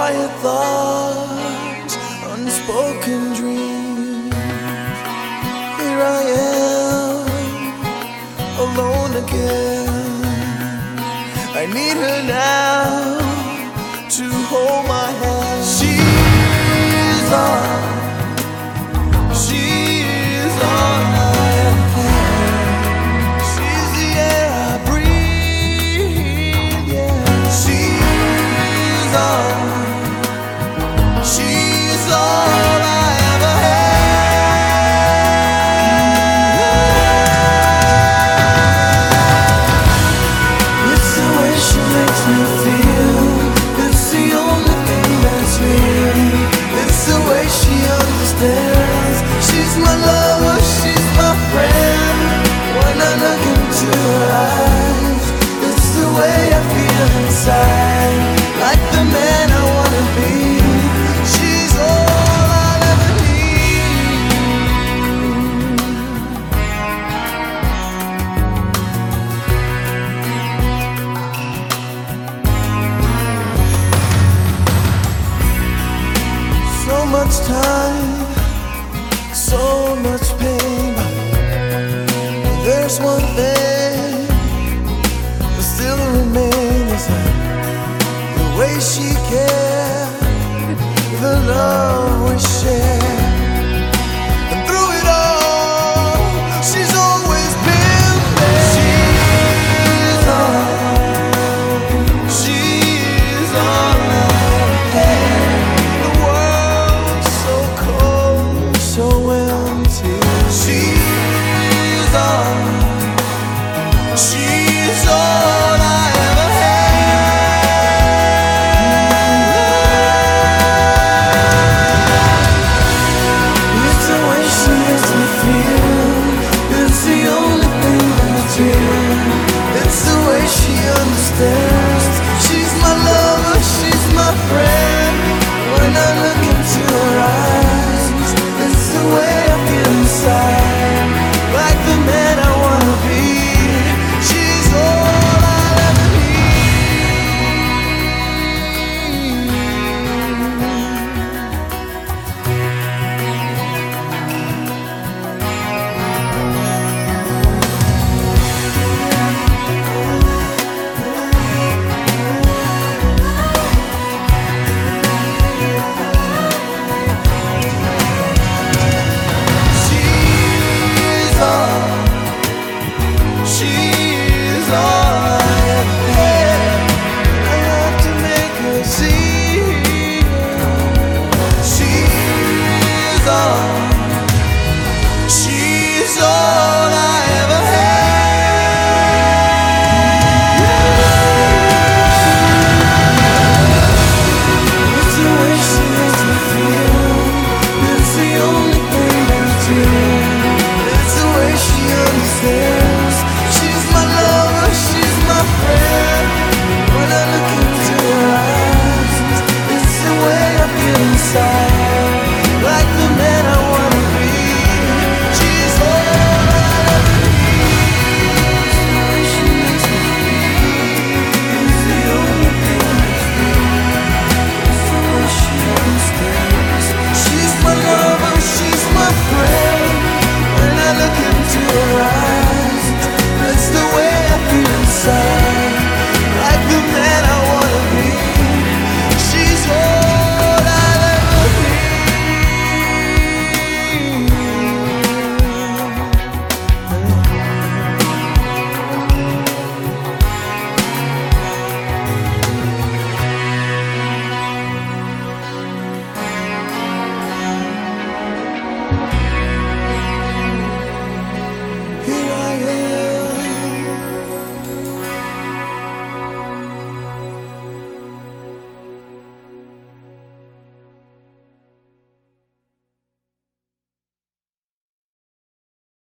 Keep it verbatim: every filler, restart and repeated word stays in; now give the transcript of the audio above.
quiet thoughts, unspoken dreams. Here I am, alone again. I need her now to hold my hand. She's all, she's all I have. She's the air I breathe, yeah. She's all, she's all I ever had. It's the way she makes me feel. It's the only thing that's real. It's the way she understands. She's my lover, she's my friend. When I look into her eyes, it's the way I feel inside. Like the man I wanna be. She's all I'll ever need. So much time, so much pain. There's one thing that still remains, the way she cared, the love we share. And through it all, she's always been there. She's all, she's all I had. The world's so cold, so empty. She's all, she's all